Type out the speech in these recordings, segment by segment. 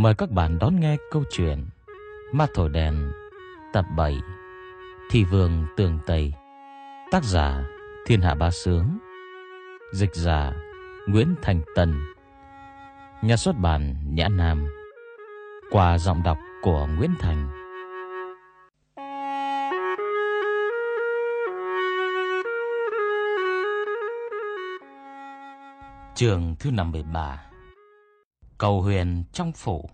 Mời các bạn đón nghe câu chuyện Ma Thổi Đèn tập 7 Thị Vương Tường Tây. Tác giả Thiên Hạ Bá Sướng. Dịch giả Nguyễn Thành Tân. Nhà xuất bản Nhã Nam. Qua giọng đọc của Nguyễn Thành. Chương thứ 53. Cầu huyền trong phủ.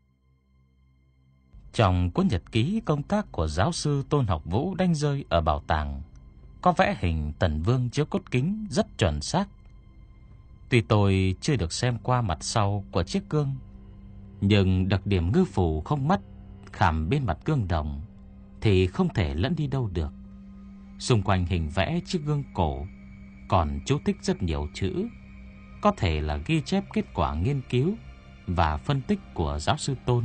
Trong cuốn nhật ký công tác của giáo sư Tôn Học Vũ đánh rơi ở bảo tàng, có vẽ hình Tần Vương chiếu cốt kính rất chuẩn xác. Tuy tôi chưa được xem qua mặt sau của chiếc gương, nhưng đặc điểm ngư phủ không mắt khảm bên mặt gương đồng thì không thể lẫn đi đâu được. Xung quanh hình vẽ chiếc gương cổ còn chú thích rất nhiều chữ, có thể là ghi chép kết quả nghiên cứu và phân tích của giáo sư Tôn.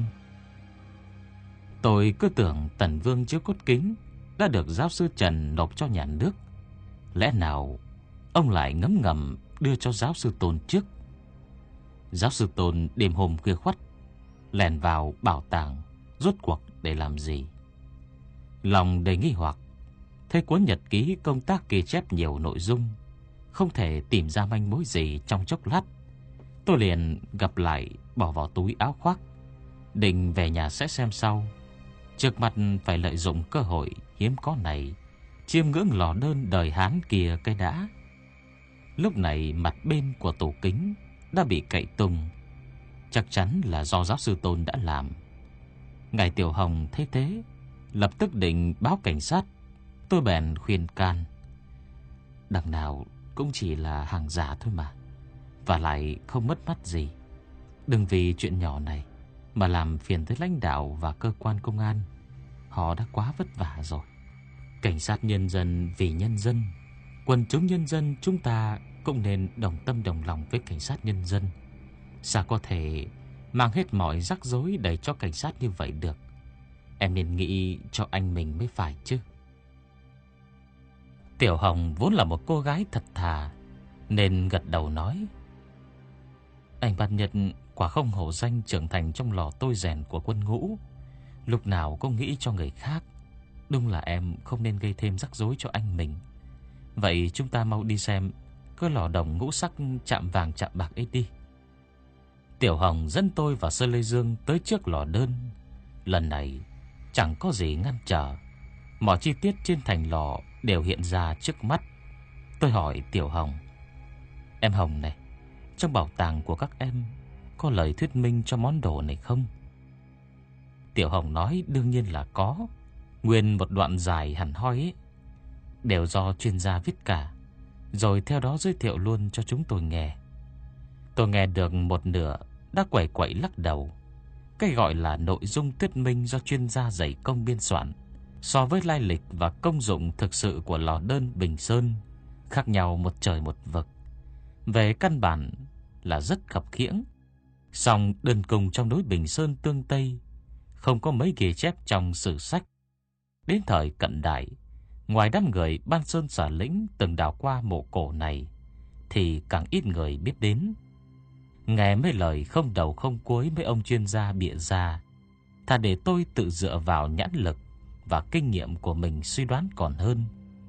Tôi cứ tưởng Tần Vương chiếu cốt kính đã được giáo sư Trần nộp cho nhà nước. Lẽ nào ông lại ngấm ngầm đưa cho giáo sư Tôn trước? Giáo sư Tôn đêm hôm khuya khoắt lèn vào bảo tàng rốt cuộc để làm gì? Lòng đầy nghi hoặc, thấy cuốn nhật ký công tác ghi chép nhiều nội dung, không thể tìm ra manh mối gì trong chốc lát. Tôi liền gập lại bỏ vào túi áo khoác, định về nhà sẽ xem sau. Trước mặt phải lợi dụng cơ hội hiếm có này, chiêm ngưỡng lò đơn đời Hán kia cái đã. Lúc này mặt bên của tủ kính đã bị cậy tung, chắc chắn là do giáo sư Tôn đã làm. Ngài Tiểu Hồng thấy thế, lập tức định báo cảnh sát. Tôi bèn khuyên can, đằng nào cũng chỉ là hàng giả thôi mà, và lại không mất mát gì. Đừng vì chuyện nhỏ này mà làm phiền tới lãnh đạo và cơ quan công an. Họ đã quá vất vả rồi. Cảnh sát nhân dân vì nhân dân, quần chúng nhân dân chúng ta cũng nên đồng tâm đồng lòng với cảnh sát nhân dân. Sao có thể mang hết mọi rắc rối đẩy cho cảnh sát như vậy được? Em nên nghĩ cho anh mình mới phải chứ. Tiểu Hồng vốn là một cô gái thật thà, nên gật đầu nói, anh Văn Nhật quả không hổ danh trưởng thành trong lò tôi rèn của quân ngũ, lúc nào cũng nghĩ cho người khác. Đúng là em không nên gây thêm rắc rối cho anh mình. Vậy chúng ta mau đi xem cái lò đồng ngũ sắc chạm vàng chạm bạc ấy đi. Tiểu Hồng dẫn tôi và Sơ Lê Dương tới trước lò đơn. Lần này chẳng có gì ngăn trở, mọi chi tiết trên thành lò đều hiện ra trước mắt. Tôi hỏi Tiểu Hồng, em Hồng này, trong bảo tàng của các em có lời thuyết minh cho món đồ này không? Tiểu Hồng nói đương nhiên là có. Nguyên một đoạn dài hẳn hoi ấy, đều do chuyên gia viết cả, rồi theo đó giới thiệu luôn cho chúng tôi nghe. Tôi nghe được một nửa đã quẩy quẩy lắc đầu. Cái gọi là nội dung thuyết minh do chuyên gia dày công biên soạn, so với lai lịch và công dụng thực sự của lò đơn Bình Sơn khác nhau một trời một vực. Về căn bản là rất khập khiễng, song đơn cùng trong núi Bình Sơn tương Tây không có mấy ghi chép trong sử sách. Đến thời cận đại, ngoài đám người Ban Sơn Xả Lĩnh từng đào qua mộ cổ này, thì càng ít người biết đến. Nghe mấy lời không đầu không cuối mấy ông chuyên gia bịa ra, thà để tôi tự dựa vào nhãn lực và kinh nghiệm của mình suy đoán còn hơn.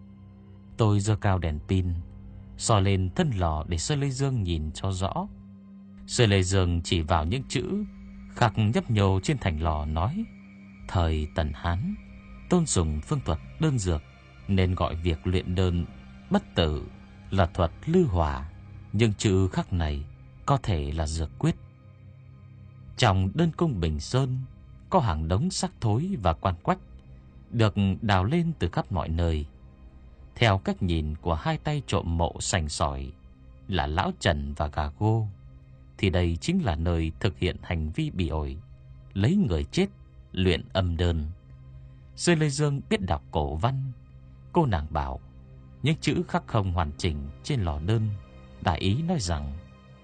Tôi giơ cao đèn pin, soi lên thân lò để Sơ Lê Dương nhìn cho rõ. Sơ Lê Dương chỉ vào những chữ khắc nhấp nhô trên thành lò nói, thời Tần Hán tôn sùng phương thuật đơn dược, nên gọi việc luyện đơn bất tử là thuật lư hỏa, nhưng chữ khắc này có thể là dược quyết. Trong đơn cung Bình Sơn có hàng đống xác thối và quan quách được đào lên từ khắp mọi nơi. Theo cách nhìn của hai tay trộm mộ sành sỏi là Lão Trần và Gà Gô, thì đây chính là nơi thực hiện hành vi bỉ ổi, lấy người chết luyện âm đơn. Sơ Lê Dương biết đọc cổ văn. Cô nàng bảo những chữ khắc không hoàn chỉnh trên lò đơn, đại ý nói rằng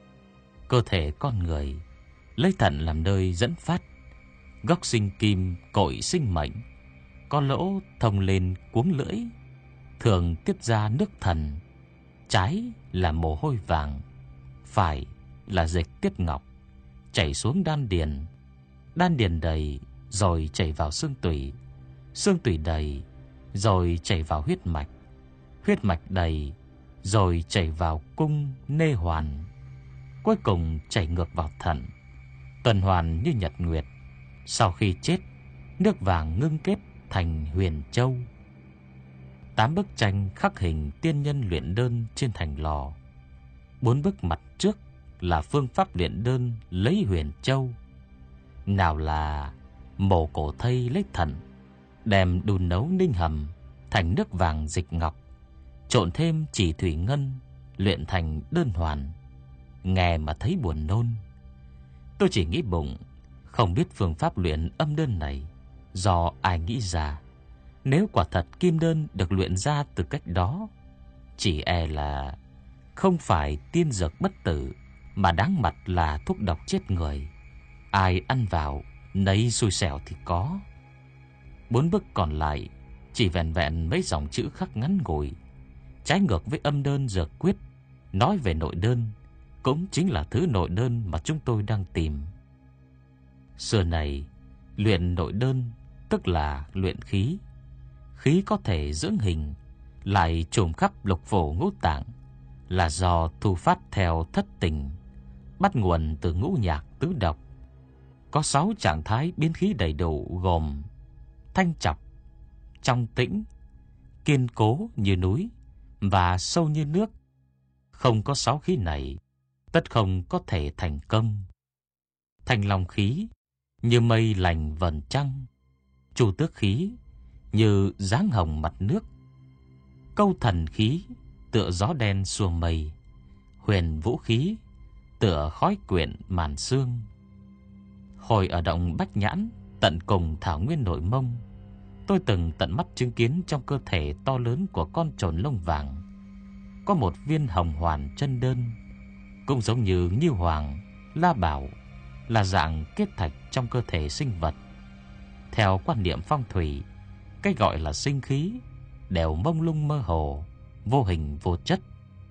cơ thể con người lấy thận làm nơi dẫn phát, gốc sinh kim cội sinh mệnh, có lỗ thông lên cuống lưỡi, thường tiết ra nước thần. Trái là mồ hôi vàng, phải là dịch tiết ngọc, chảy xuống đan điền, Đan điền đầy rồi chảy vào xương tủy, xương tủy đầy rồi chảy vào huyết mạch, huyết mạch đầy rồi chảy vào cung nê hoàn, cuối cùng chảy ngược vào thận, tuần hoàn như nhật nguyệt. Sau khi chết, nước vàng ngưng kết thành huyền châu. 8 bức tranh khắc hình tiên nhân luyện đơn trên thành lò. 4 bức mặt trước là phương pháp luyện đơn lấy huyền châu. Nào là mổ cổ thây lấy thận, đem đun nấu ninh hầm thành nước vàng dịch ngọc, trộn thêm chỉ thủy ngân luyện thành đơn hoàn. Nghe mà thấy buồn nôn. Tôi chỉ nghĩ bụng, không biết phương pháp luyện âm đơn này do ai nghĩ ra. Nếu quả thật kim đơn được luyện ra từ cách đó, chỉ e là không phải tiên dược bất tử, mà đáng mặt là thuốc độc chết người. Ai ăn vào nấy xui xẻo thì có. 4 bức còn lại chỉ vẹn vẹn mấy dòng chữ khắc ngắn ngủi, trái ngược với âm đơn dược quyết. Nói về nội đơn, cũng chính là thứ nội đơn mà chúng tôi đang tìm. Xưa này, luyện nội đơn tức là luyện khí. Khí có thể dưỡng hình, lại trùm khắp lục phủ ngũ tạng, là do thu phát theo thất tình, bắt nguồn từ ngũ nhạc tứ độc. Có 6 trạng thái biến khí đầy đủ, gồm thanh trọc, trong tĩnh, kiên cố như núi và sâu như nước. Không có 6 khí này, tất không có thể thành công. Thanh long khí như mây lành vầng trăng, chu tước khí như dáng hồng mặt nước, câu thần khí tựa gió đen xuồng mây, huyền vũ khí tựa khói quyện màn sương. Hồi ở động Bách Nhãn, tận cùng thảo nguyên Nội Mông, tôi từng tận mắt chứng kiến trong cơ thể to lớn của con trồn lông vàng có một viên hồng hoàn chân đơn, cũng giống như Ngưu Hoàng, La Bảo, là dạng kết thạch trong cơ thể sinh vật. Theo quan niệm phong thủy, cái gọi là sinh khí đều mông lung mơ hồ, vô hình vô chất.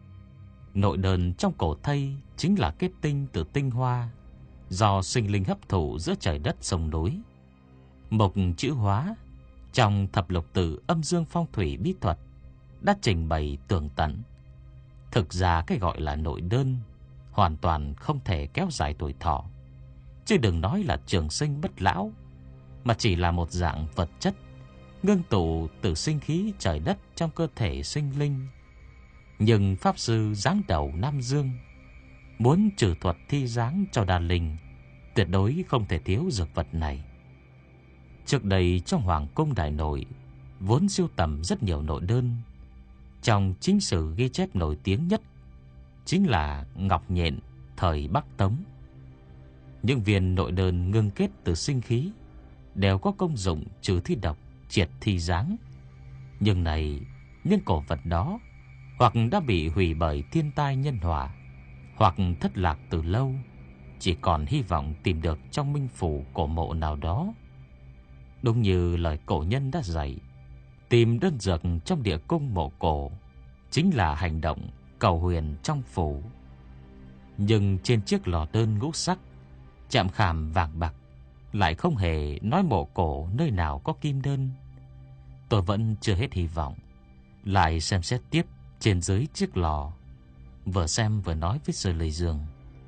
Nội đơn trong cổ thây chính là kết tinh từ tinh hoa do sinh linh hấp thụ giữa trời đất sông núi. Mộc chữ hóa trong thập lục tự âm dương phong thủy bí thuật đã trình bày tường tận. Thực ra cái gọi là nội đơn hoàn toàn không thể kéo dài tuổi thọ, chứ đừng nói là trường sinh bất lão, mà chỉ là một dạng vật chất ngưng tụ từ sinh khí trời đất trong cơ thể sinh linh. Nhưng pháp sư giáng đầu Nam Dương muốn trừ thuật thi dáng cho đàn linh, tuyệt đối không thể thiếu dược vật này. Trước đây trong Hoàng cung Đại Nội vốn sưu tầm rất nhiều nội đơn. Trong chính sử ghi chép nổi tiếng nhất chính là Ngọc Nhện thời Bắc Tống. Những viên nội đơn ngưng kết từ sinh khí đều có công dụng trừ thi độc, triệt thi dáng. Nhưng này, những cổ vật đó hoặc đã bị hủy bởi thiên tai nhân họa, hoặc thất lạc từ lâu, chỉ còn hy vọng tìm được trong minh phủ cổ mộ nào đó. Đúng như lời cổ nhân đã dạy, tìm đơn dược trong địa cung mộ cổ chính là hành động cầu huyền trong phủ. Nhưng trên chiếc lò đơn ngũ sắc, chạm khảm vàng bạc lại không hề nói mộ cổ nơi nào có kim đơn. Tôi vẫn chưa hết hy vọng, lại xem xét tiếp trên dưới chiếc lò. Vừa xem vừa nói với Sở Lệ Dương: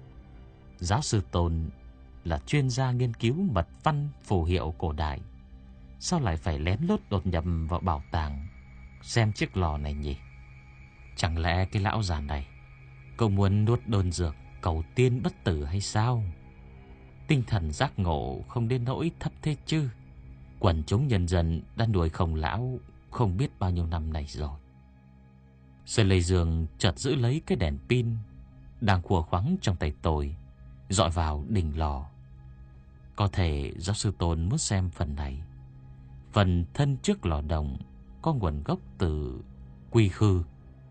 giáo sư Tôn là chuyên gia nghiên cứu mật văn phù hiệu cổ đại, sao lại phải lén lút đột nhập vào bảo tàng xem chiếc lò này nhỉ? Chẳng lẽ cái lão già này cậu muốn nuốt đồn dược cầu tiên bất tử hay sao? Tinh thần giác ngộ không đến nỗi thấp thế chứ. Quần chúng nhân dân đã đuổi Khổng lão không biết bao nhiêu năm này rồi. Sở Lệ Dương chợt giữ lấy cái đèn pin đang khua khoắng trong tay tôi, dọi vào đỉnh lò. Có thể giáo sư Tôn muốn xem phần này. Phần thân trước lò đồng có nguồn gốc từ Quy Khư.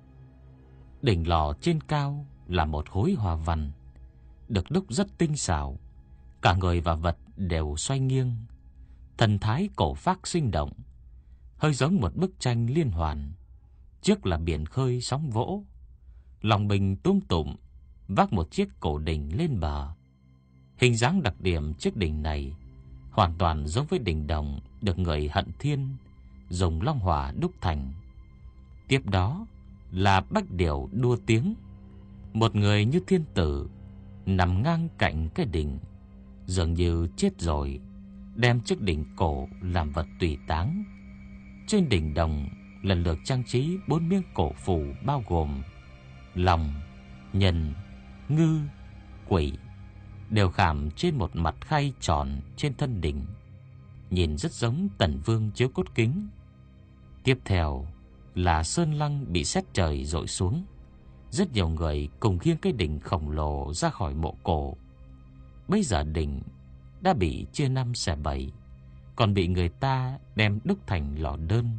Đỉnh lò trên cao là một khối hoa văn được đúc rất tinh xảo, cả người và vật đều xoay nghiêng, thần thái cổ phác sinh động, hơi giống một bức tranh liên hoàn. Trước là biển khơi sóng vỗ, lòng bình túm tụm vác một chiếc cổ đỉnh lên bờ. Hình dáng đặc điểm chiếc đỉnh này hoàn toàn giống với đỉnh đồng được người Hận Thiên dùng long hỏa đúc thành. Tiếp đó là bách điểu đua tiếng, một người như thiên tử nằm ngang cạnh cái đỉnh, dường như chết rồi, đem chiếc đỉnh cổ làm vật tùy táng. Trên đỉnh đồng lần lượt trang trí 4 miếng cổ phù bao gồm long, nhân, ngư, quỷ, đều khảm trên một mặt khay tròn trên thân đỉnh, nhìn rất giống Tần Vương chiếu cốt kính. Tiếp theo là sơn lăng bị sét trời dội xuống. Rất nhiều người cùng khiêng cái đỉnh khổng lồ ra khỏi mộ cổ. Bây giờ đỉnh đã bị chia 5 xẻ 7, còn bị người ta đem đúc thành lò đơn.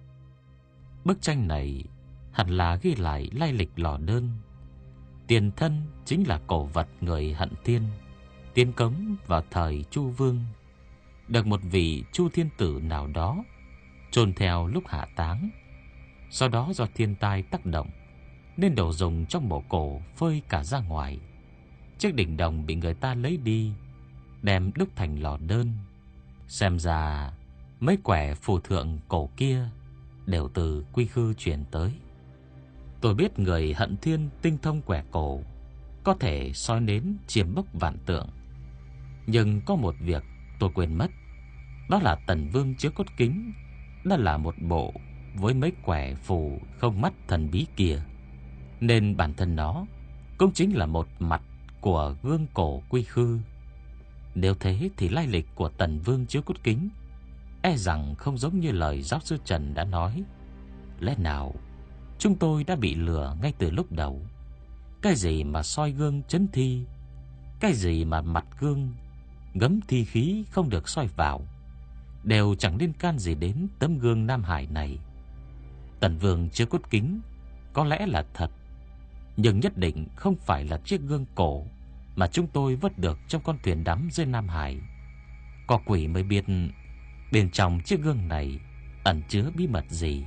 Bức tranh này hẳn là ghi lại lai lịch lò đơn. Tiền thân chính là cổ vật người Hận Thiên tiến cống vào thời Chu Vương, được một vị Chu thiên tử nào đó chôn theo lúc hạ táng. Sau đó do thiên tai tác động nên đồ dùng trong mộ cổ phơi cả ra ngoài. Chiếc đỉnh đồng bị người ta lấy đi, đem đúc thành lò đơn. Xem ra mấy quẻ phù thượng cổ kia đều từ Quy Khư truyền tới. Tôi biết người Hận Thiên tinh thông quẻ cổ, có thể soi nến chiêm bốc vạn tượng. Nhưng có một việc tôi quên mất, đó là Tần Vương chiếu cốt kính đã là một bộ với mấy quẻ phù không mắt thần bí kia, nên bản thân nó cũng chính là một mặt của gương cổ Quy Khư. Nếu thế thì lai lịch của Tần Vương chiếu cốt kính e rằng không giống như lời giáo sư Trần đã nói. Lẽ nào chúng tôi đã bị lừa ngay từ lúc đầu? Cái gì mà soi gương chấn thi, cái gì mà mặt gương ngấm thi khí không được soi vào, đều chẳng liên can gì đến tấm gương Nam Hải này. Tần Vương chiếu cốt kính có lẽ là thật, nhưng nhất định không phải là chiếc gương cổ mà chúng tôi vớt được trong con thuyền đắm dưới Nam Hải. Có quỷ mới biết bên trong chiếc gương này ẩn chứa bí mật gì.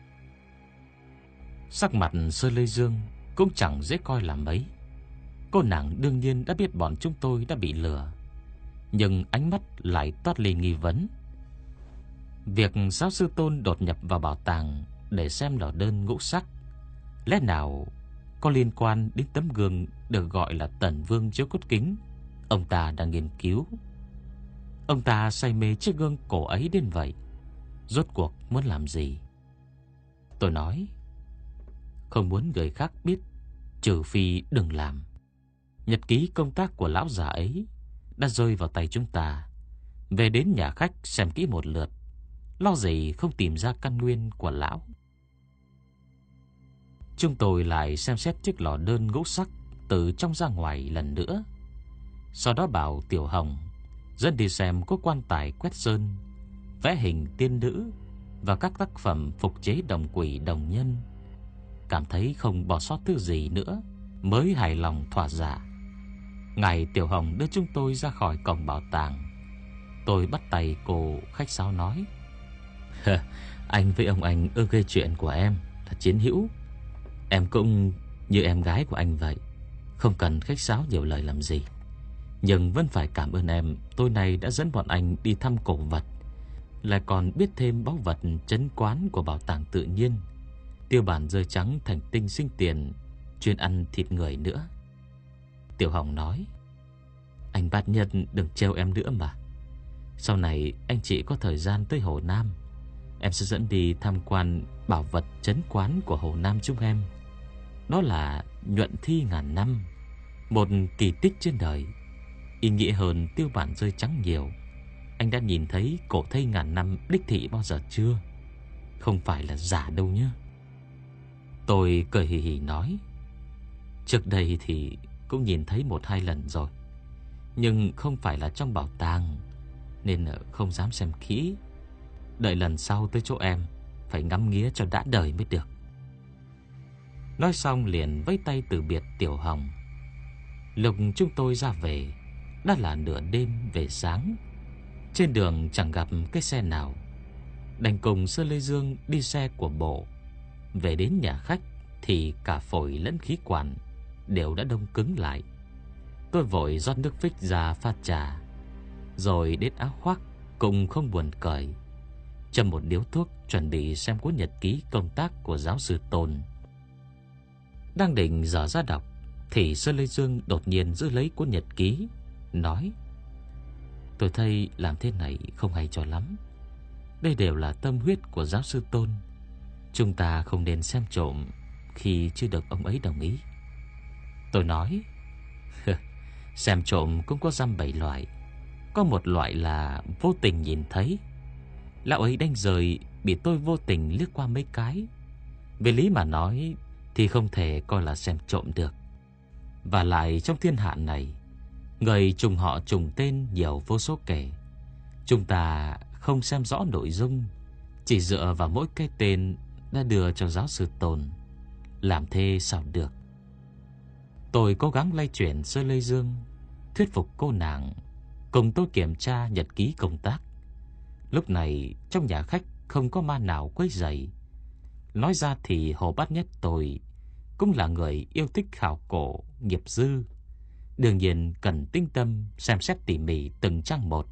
Sắc mặt Sơ Lê Dương cũng chẳng dễ coi là mấy. Cô nàng đương nhiên đã biết bọn chúng tôi đã bị lừa, nhưng ánh mắt lại toát lên nghi vấn. Việc giáo sư Tôn đột nhập vào bảo tàng để xem lò đơn ngũ sắc, lẽ nào có liên quan đến tấm gương được gọi là Tần Vương chiếu cốt kính ông ta đang nghiên cứu? Ông ta say mê chiếc gương cổ ấy đến vậy, rốt cuộc muốn làm gì? Tôi nói, không muốn người khác biết, trừ phi đừng làm. Nhật ký công tác của lão già ấy đã rơi vào tay chúng ta. Về đến nhà khách xem kỹ một lượt, lo gì không tìm ra căn nguyên của lão. Chúng tôi lại xem xét chiếc lò đơn ngũ sắc từ trong ra ngoài lần nữa. Sau đó bảo Tiểu Hồng dẫn đi xem có quan tài quét sơn, vẽ hình tiên nữ và các tác phẩm phục chế đồng quỷ đồng nhân. Cảm thấy không bỏ sót thứ gì nữa mới hài lòng thỏa dạ. Ngày Tiểu Hồng đưa chúng tôi ra khỏi cổng bảo tàng, tôi bắt tay cô khách sáo nói: Anh với ông anh ưa gây chuyện của em là chiến hữu. Em cũng như em gái của anh vậy, không cần khách sáo nhiều lời làm gì. Nhưng vẫn phải cảm ơn em tối nay đã dẫn bọn anh đi thăm cổ vật, lại còn biết thêm báu vật trấn quán của bảo tàng tự nhiên, tiêu bản rơi trắng thành tinh sinh tiền, chuyên ăn thịt người nữa. Tiểu Hồng nói: Anh Bát Nhật đừng trêu em nữa mà. Sau này anh chị có thời gian tới Hồ Nam, em sẽ dẫn đi tham quan bảo vật trấn quán của Hồ Nam chúng em. Đó là nhuận thi ngàn năm, một kỳ tích trên đời, ý nghĩa hơn tiêu bản rơi trắng nhiều. Anh đã nhìn thấy cổ thây ngàn năm đích thị bao giờ chưa? Không phải là giả đâu nhé. Tôi cười hì hì nói: Trước đây thì cũng nhìn thấy 1-2 lần rồi, nhưng không phải là trong bảo tàng, nên không dám xem kỹ. Đợi lần sau tới chỗ em phải ngắm nghía cho đã đời mới được. Nói xong liền vẫy tay từ biệt Tiểu Hồng. Lúc chúng tôi ra về đã là nửa đêm về sáng. Trên đường chẳng gặp cái xe nào, đành cùng Sơ Lê Dương đi xe của bộ. Về đến nhà khách thì cả phổi lẫn khí quản đều đã đông cứng lại. Tôi vội rót nước phích ra pha trà, rồi đến áo khoác cũng không buồn cười, châm một điếu thuốc chuẩn bị xem cuốn nhật ký công tác của giáo sư Tôn. Đang định dở ra đọc thì Sơn Lê Dương đột nhiên giữ lấy cuốn nhật ký, nói: "Tôi thấy làm thế này không hay cho lắm. Đây đều là tâm huyết của giáo sư Tôn. Chúng ta không nên xem trộm khi chưa được ông ấy đồng ý." Tôi nói: "Xem trộm cũng có dăm bảy loại. Có một loại là vô tình nhìn thấy. Lão ấy đánh rời bị tôi vô tình liếc qua mấy cái. Về lý mà nói thì không thể coi là xem trộm được. Và lại trong thiên hạ này, người trùng họ trùng tên nhiều vô số kể. Chúng ta không xem rõ nội dung, chỉ dựa vào mỗi cái tên đã đưa cho giáo sư Tôn, làm thế sao được?" Tôi cố gắng lay chuyển Sơn Lê Dương, thuyết phục cô nàng cùng tôi kiểm tra nhật ký công tác. Lúc này trong nhà khách không có ma nào quấy rầy. Nói ra thì Hồ Bát Nhất tôi cũng là người yêu thích khảo cổ nghiệp dư, đương nhiên cần tinh tâm xem xét tỉ mỉ từng trang một.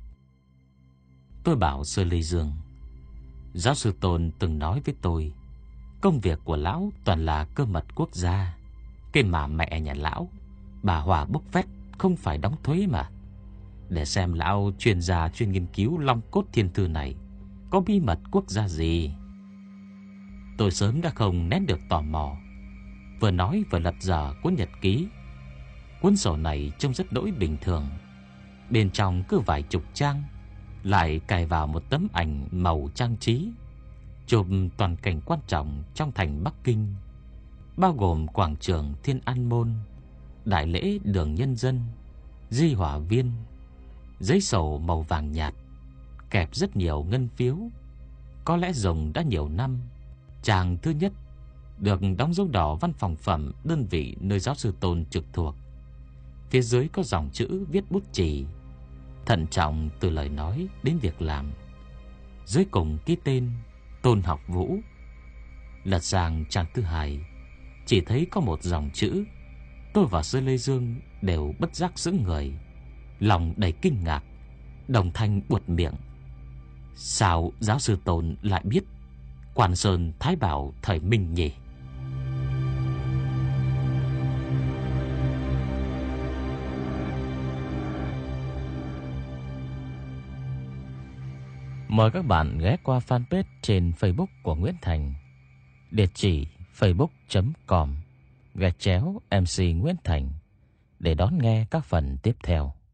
Tôi bảo Sơn Lê Dương: "Giáo sư Tôn từng nói với tôi, công việc của lão toàn là cơ mật quốc gia. Cái mà mẹ nhà lão, bà Hòa bốc phét không phải đóng thuế mà. Để xem lão chuyên gia chuyên nghiên cứu long cốt thiên thư này có bí mật quốc gia gì." Tôi sớm đã không nén được tò mò, vừa nói vừa lật dở cuốn nhật ký. Cuốn sổ này trông rất đỗi bình thường, bên trong cứ vài chục trang, lại cài vào một tấm ảnh màu trang trí, chụp toàn cảnh quan trọng trong thành Bắc Kinh, bao gồm quảng trường Thiên An Môn, đại lễ Đường Nhân Dân, Di Hỏa Viên. Giấy sổ màu vàng nhạt, kẹp rất nhiều ngân phiếu, có lẽ dùng đã nhiều năm. Trang thứ nhất được đóng dấu đỏ văn phòng phẩm đơn vị nơi giáo sư Tôn trực thuộc. Phía dưới có dòng chữ viết bút chì, thận trọng từ lời nói đến việc làm. Dưới cùng ký tên Tôn Học Vũ. Lật sang trang thứ hai, chỉ thấy có một dòng chữ. Tôi và Sơn Lê Dương đều bất giác sững người, lòng đầy kinh ngạc, đồng thanh buột miệng: "Sao giáo sư Tôn lại biết Quan Sơn Thái Bảo thời Minh nhỉ?" Mời các bạn ghé qua fanpage trên Facebook của Nguyễn Thành, địa chỉ facebook.com/MC Nguyễn Thành để đón nghe các phần tiếp theo.